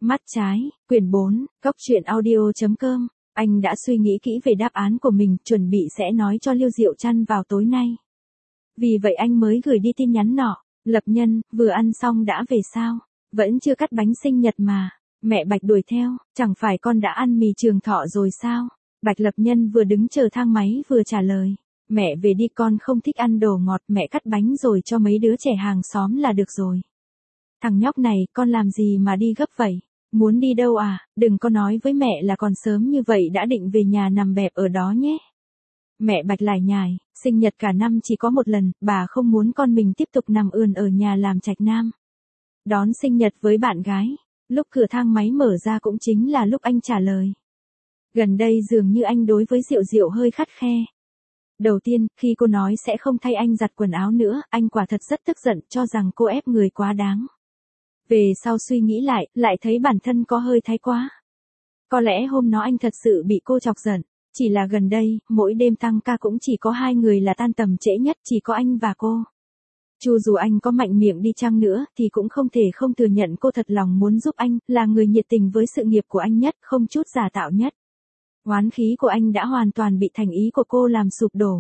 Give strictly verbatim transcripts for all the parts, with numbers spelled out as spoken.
Mắt trái, quyển bốn, góc truyện audio chấm com. Anh đã suy nghĩ kỹ về đáp án của mình, chuẩn bị sẽ nói cho Lưu Diệu Trăn vào tối nay. Vì vậy anh mới gửi đi tin nhắn nọ. Lập Nhân, vừa ăn xong đã về sao? Vẫn chưa cắt bánh sinh nhật mà. Mẹ Bạch đuổi theo, chẳng phải con đã ăn mì Trường Thọ rồi sao? Bạch Lập Nhân vừa đứng chờ thang máy vừa trả lời. Mẹ về đi, con không thích ăn đồ ngọt, mẹ cắt bánh rồi cho mấy đứa trẻ hàng xóm là được rồi. Thằng nhóc này, con làm gì mà đi gấp vậy? Muốn đi đâu à? Đừng có nói với mẹ là còn sớm như vậy đã định về nhà nằm bẹp ở đó nhé. Mẹ Bạch lải nhải, sinh nhật cả năm chỉ có một lần, bà không muốn con mình tiếp tục nằm ườn ở nhà làm trạch nam. Đón sinh nhật với bạn gái. Lúc cửa thang máy mở ra cũng chính là lúc anh trả lời. Gần đây dường như anh đối với Diệu Diệu hơi khắt khe. Đầu tiên, khi cô nói sẽ không thay anh giặt quần áo nữa, anh quả thật rất tức giận, cho rằng cô ép người quá đáng. Về sau suy nghĩ lại, lại thấy bản thân có hơi thái quá. Có lẽ hôm đó anh thật sự bị cô chọc giận. Chỉ là gần đây, mỗi đêm tăng ca cũng chỉ có hai người là tan tầm trễ nhất, chỉ có anh và cô. Chu dù anh có mạnh miệng đi chăng nữa, thì cũng không thể không thừa nhận cô thật lòng muốn giúp anh, là người nhiệt tình với sự nghiệp của anh nhất, không chút giả tạo nhất. Oán khí của anh đã hoàn toàn bị thành ý của cô làm sụp đổ.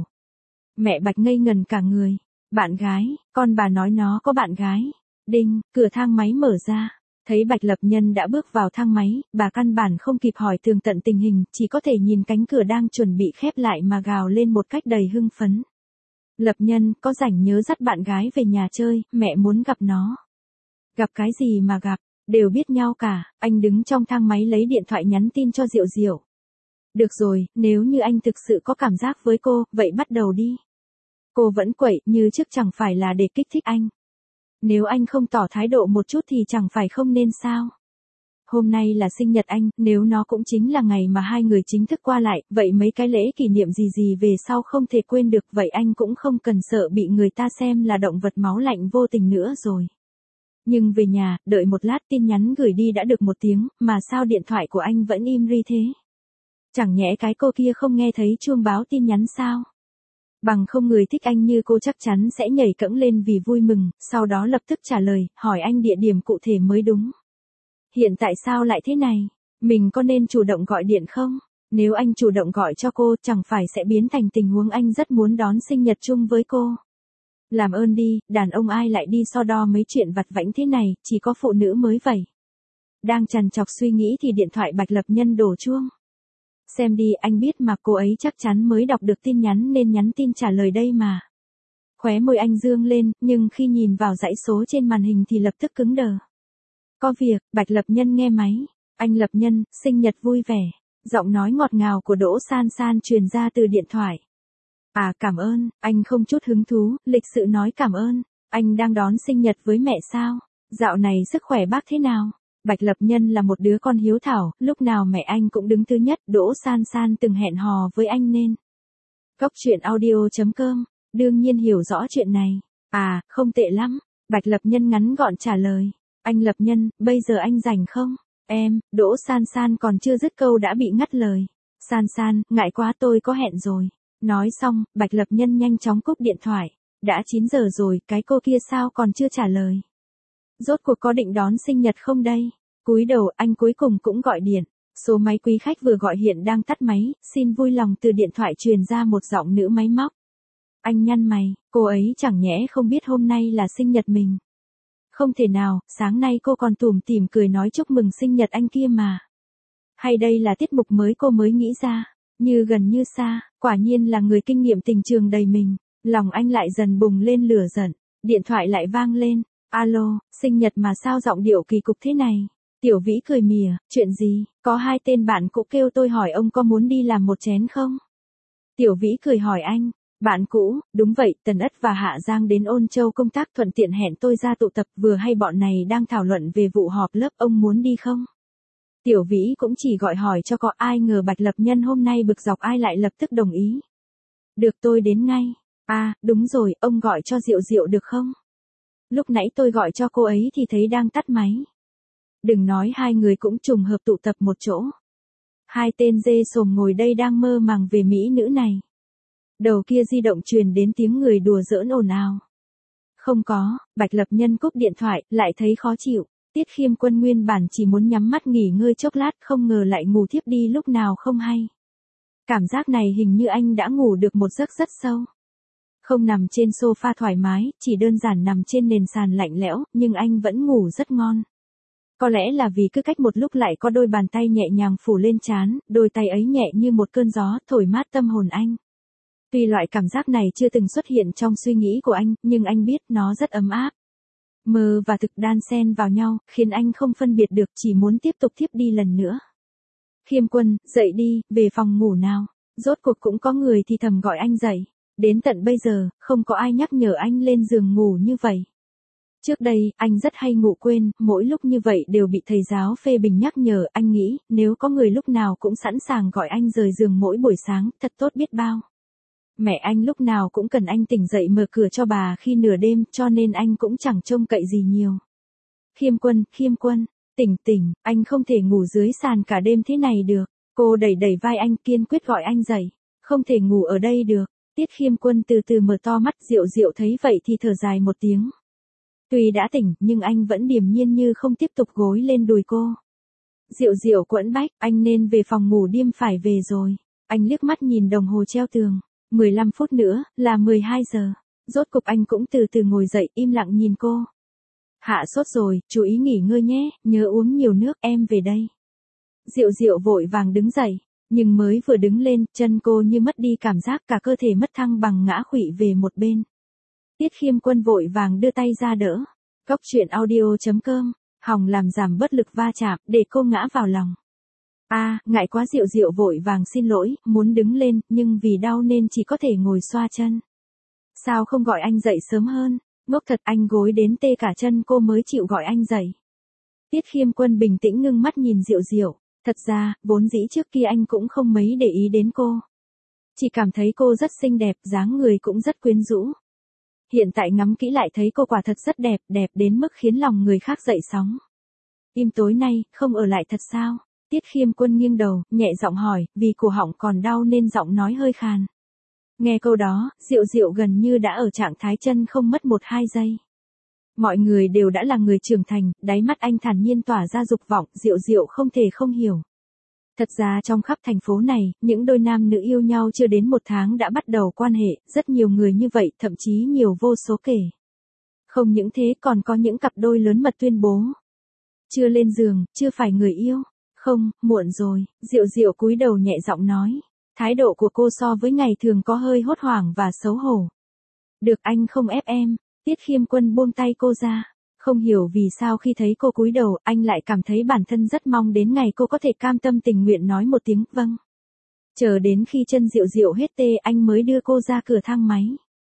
Mẹ Bạch ngây ngần cả người. Bạn gái, con bà nói nó có bạn gái. Đinh, cửa thang máy mở ra. Thấy Bạch Lập Nhân đã bước vào thang máy, bà căn bản không kịp hỏi tường tận tình hình, chỉ có thể nhìn cánh cửa đang chuẩn bị khép lại mà gào lên một cách đầy hưng phấn. Lập Nhân, có rảnh nhớ dắt bạn gái về nhà chơi, mẹ muốn gặp nó. Gặp cái gì mà gặp, đều biết nhau cả. Anh đứng trong thang máy lấy điện thoại nhắn tin cho Diệu Diệu. Được rồi, nếu như anh thực sự có cảm giác với cô, vậy bắt đầu đi. Cô vẫn quậy như trước, chẳng phải là để kích thích anh. Nếu anh không tỏ thái độ một chút thì chẳng phải không nên sao. Hôm nay là sinh nhật anh, nếu nó cũng chính là ngày mà hai người chính thức qua lại, vậy mấy cái lễ kỷ niệm gì gì về sau không thể quên được, vậy anh cũng không cần sợ bị người ta xem là động vật máu lạnh vô tình nữa rồi. Nhưng về nhà, đợi một lát, tin nhắn gửi đi đã được một tiếng, mà sao điện thoại của anh vẫn im ri thế? Chẳng nhẽ cái cô kia không nghe thấy chuông báo tin nhắn sao? Bằng không người thích anh như cô chắc chắn sẽ nhảy cẫng lên vì vui mừng, sau đó lập tức trả lời, hỏi anh địa điểm cụ thể mới đúng. Hiện tại sao lại thế này? Mình có nên chủ động gọi điện không? Nếu anh chủ động gọi cho cô, chẳng phải sẽ biến thành tình huống anh rất muốn đón sinh nhật chung với cô. Làm ơn đi, đàn ông ai lại đi so đo mấy chuyện vặt vãnh thế này, chỉ có phụ nữ mới vậy. Đang trằn trọc suy nghĩ thì điện thoại Bạch Lập Nhân đổ chuông. Xem đi, anh biết mà, cô ấy chắc chắn mới đọc được tin nhắn nên nhắn tin trả lời đây mà. Khóe môi anh dương lên, nhưng khi nhìn vào dãy số trên màn hình thì lập tức cứng đờ. Có việc, Bạch Lập Nhân nghe máy. Anh Lập Nhân, sinh nhật vui vẻ. Giọng nói ngọt ngào của Đỗ San San truyền ra từ điện thoại. À, cảm ơn, anh không chút hứng thú, lịch sự nói cảm ơn. Anh đang đón sinh nhật với mẹ sao? Dạo này sức khỏe bác thế nào? Bạch Lập Nhân là một đứa con hiếu thảo, lúc nào mẹ anh cũng đứng thứ nhất, Đỗ San San từng hẹn hò với anh nên. Góc truyện audio chấm com, đương nhiên hiểu rõ chuyện này. À, không tệ lắm. Bạch Lập Nhân ngắn gọn trả lời. Anh Lập Nhân, bây giờ anh rảnh không? Em, Đỗ San San còn chưa dứt câu đã bị ngắt lời. San San, ngại quá, tôi có hẹn rồi. Nói xong, Bạch Lập Nhân nhanh chóng cúp điện thoại. Đã chín giờ rồi, cái cô kia sao còn chưa trả lời? Rốt cuộc có định đón sinh nhật không đây? Cúi đầu, anh cuối cùng cũng gọi điện. Số máy quý khách vừa gọi hiện đang tắt máy, xin vui lòng từ điện thoại truyền ra một giọng nữ máy móc. Anh nhăn mày, cô ấy chẳng nhẽ không biết hôm nay là sinh nhật mình. Không thể nào, sáng nay cô còn tủm tỉm cười nói chúc mừng sinh nhật anh kia mà. Hay đây là tiết mục mới cô mới nghĩ ra? Như gần như xa, quả nhiên là người kinh nghiệm tình trường đầy mình. Lòng anh lại dần bùng lên lửa giận. Điện thoại lại vang lên. Alo, sinh nhật mà sao giọng điệu kỳ cục thế này? Tiểu Vĩ cười mỉa, chuyện gì? Có hai tên bạn cũ kêu tôi hỏi ông có muốn đi làm một chén không? Tiểu Vĩ cười hỏi anh. Bạn cũ, đúng vậy, Tần Ất và Hạ Giang đến Ôn Châu công tác, thuận tiện hẹn tôi ra tụ tập, vừa hay bọn này đang thảo luận về vụ họp lớp, ông muốn đi không? Tiểu Vĩ cũng chỉ gọi hỏi cho có, ai ngờ Bạch Lập Nhân hôm nay bực dọc ai lại lập tức đồng ý. Được, tôi đến ngay. À, đúng rồi, ông gọi cho Diệu Diệu được không? Lúc nãy tôi gọi cho cô ấy thì thấy đang tắt máy. Đừng nói hai người cũng trùng hợp tụ tập một chỗ. Hai tên dê sồm ngồi đây đang mơ màng về mỹ nữ này. Đầu kia di động truyền đến tiếng người đùa giỡn ồn ào. Không có, Bạch Lập Nhân cúp điện thoại, lại thấy khó chịu. Tiết Khiêm Quân nguyên bản chỉ muốn nhắm mắt nghỉ ngơi chốc lát, không ngờ lại ngủ thiếp đi lúc nào không hay. Cảm giác này hình như anh đã ngủ được một giấc rất sâu. Không nằm trên sofa thoải mái, chỉ đơn giản nằm trên nền sàn lạnh lẽo, nhưng anh vẫn ngủ rất ngon. Có lẽ là vì cứ cách một lúc lại có đôi bàn tay nhẹ nhàng phủ lên trán, đôi tay ấy nhẹ như một cơn gió, thổi mát tâm hồn anh. Tuy loại cảm giác này chưa từng xuất hiện trong suy nghĩ của anh, nhưng anh biết nó rất ấm áp. Mơ và thực đan xen vào nhau, khiến anh không phân biệt được, chỉ muốn tiếp tục thiếp đi lần nữa. Khiêm Quân, dậy đi, về phòng ngủ nào. Rốt cuộc cũng có người thì thầm gọi anh dậy. Đến tận bây giờ, không có ai nhắc nhở anh lên giường ngủ như vậy. Trước đây, anh rất hay ngủ quên, mỗi lúc như vậy đều bị thầy giáo phê bình nhắc nhở. Anh nghĩ, nếu có người lúc nào cũng sẵn sàng gọi anh rời giường mỗi buổi sáng, thật tốt biết bao. Mẹ anh lúc nào cũng cần anh tỉnh dậy mở cửa cho bà khi nửa đêm, cho nên anh cũng chẳng trông cậy gì nhiều. Khiêm Quân, Khiêm Quân, tỉnh tỉnh, anh không thể ngủ dưới sàn cả đêm thế này được. Cô đẩy đẩy vai anh, kiên quyết gọi anh dậy. Không thể ngủ ở đây được. Tiết Khiêm Quân từ từ mở to mắt, Diệu Diệu thấy vậy thì thở dài một tiếng. Tuy đã tỉnh, nhưng anh vẫn điềm nhiên như không tiếp tục gối lên đùi cô. Diệu Diệu quẫn bách, anh nên về phòng ngủ, điêm phải về rồi. Anh liếc mắt nhìn đồng hồ treo tường. mười lăm phút nữa, là mười hai giờ. Rốt cục anh cũng từ từ ngồi dậy, im lặng nhìn cô. Hạ sốt rồi, chú ý nghỉ ngơi nhé, nhớ uống nhiều nước, em về đây. Diệu Diệu vội vàng đứng dậy, nhưng mới vừa đứng lên, chân cô như mất đi cảm giác, cả cơ thể mất thăng bằng ngã khuỵu về một bên. Tiết Khiêm Quân vội vàng đưa tay ra đỡ. Cốc truyện audio chấm com, hòng làm giảm bớt lực va chạm, để cô ngã vào lòng. A, à, ngại quá. Diệu Diệu vội vàng xin lỗi, muốn đứng lên, nhưng vì đau nên chỉ có thể ngồi xoa chân. Sao không gọi anh dậy sớm hơn? Ngốc thật, anh gối đến tê cả chân cô mới chịu gọi anh dậy. Tiết Khiêm Quân bình tĩnh ngưng mắt nhìn Diệu Diệu. Thật ra, vốn dĩ trước kia anh cũng không mấy để ý đến cô. Chỉ cảm thấy cô rất xinh đẹp, dáng người cũng rất quyến rũ. Hiện tại ngắm kỹ lại thấy cô quả thật rất đẹp, đẹp đến mức khiến lòng người khác dậy sóng. Im tối nay, không ở lại thật sao? Tiết Khiêm Quân nghiêng đầu, nhẹ giọng hỏi, vì cổ họng còn đau nên giọng nói hơi khàn. Nghe câu đó, Diệu Diệu gần như đã ở trạng thái chân không mất một hai giây. Mọi người đều đã là người trưởng thành, đáy mắt anh thản nhiên tỏa ra dục vọng, Diệu Diệu không thể không hiểu. Thật ra trong khắp thành phố này, những đôi nam nữ yêu nhau chưa đến một tháng đã bắt đầu quan hệ, rất nhiều người như vậy, thậm chí nhiều vô số kể. Không những thế còn có những cặp đôi lớn mật tuyên bố. Chưa lên giường, chưa phải người yêu. Không, muộn rồi, Diệu Diệu cúi đầu nhẹ giọng nói. Thái độ của cô so với ngày thường có hơi hốt hoảng và xấu hổ. Được, anh không ép em. Tiết Khiêm Quân buông tay cô ra. Không hiểu vì sao khi thấy cô cúi đầu, anh lại cảm thấy bản thân rất mong đến ngày cô có thể cam tâm tình nguyện nói một tiếng vâng. Chờ đến khi chân Diệu Diệu hết tê, anh mới đưa cô ra cửa thang máy.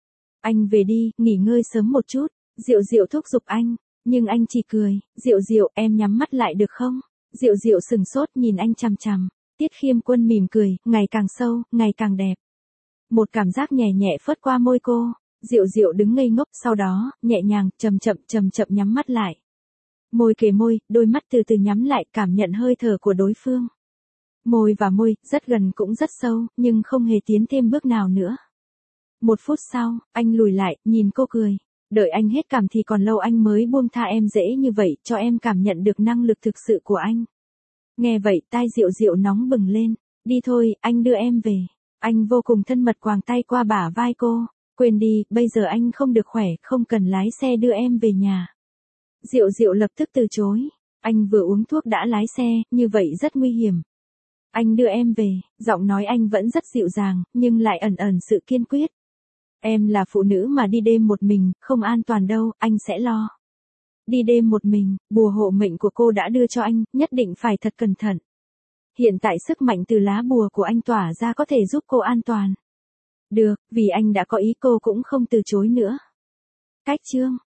Anh về đi, nghỉ ngơi sớm một chút. Diệu Diệu thúc giục anh, nhưng anh chỉ cười. Diệu Diệu, em nhắm mắt lại được không? Diệu Diệu sừng sốt nhìn anh chằm chằm. Tiết Khiêm Quân mỉm cười, ngày càng sâu, ngày càng đẹp. Một cảm giác nhẹ nhẹ phớt qua môi cô. Diệu Diệu đứng ngây ngốc, sau đó, nhẹ nhàng, chậm chậm, chậm chậm nhắm mắt lại. Môi kề môi, đôi mắt từ từ nhắm lại, cảm nhận hơi thở của đối phương. Môi và môi, rất gần cũng rất sâu, nhưng không hề tiến thêm bước nào nữa. Một phút sau, anh lùi lại, nhìn cô cười. Đợi anh hết cảm thì còn lâu, anh mới buông tha em dễ như vậy, cho em cảm nhận được năng lực thực sự của anh. Nghe vậy, tai Diệu Diệu nóng bừng lên. Đi thôi, anh đưa em về. Anh vô cùng thân mật quàng tay qua bả vai cô. Quên đi, bây giờ anh không được khỏe, không cần lái xe đưa em về nhà. Diệu Diệu lập tức từ chối. Anh vừa uống thuốc đã lái xe, như vậy rất nguy hiểm. Anh đưa em về, giọng nói anh vẫn rất dịu dàng, nhưng lại ẩn ẩn sự kiên quyết. Em là phụ nữ mà đi đêm một mình, không an toàn đâu, anh sẽ lo. Đi đêm một mình, bùa hộ mệnh của cô đã đưa cho anh, nhất định phải thật cẩn thận. Hiện tại sức mạnh từ lá bùa của anh tỏa ra có thể giúp cô an toàn. Được, vì anh đã có ý, cô cũng không từ chối nữa. Cách chương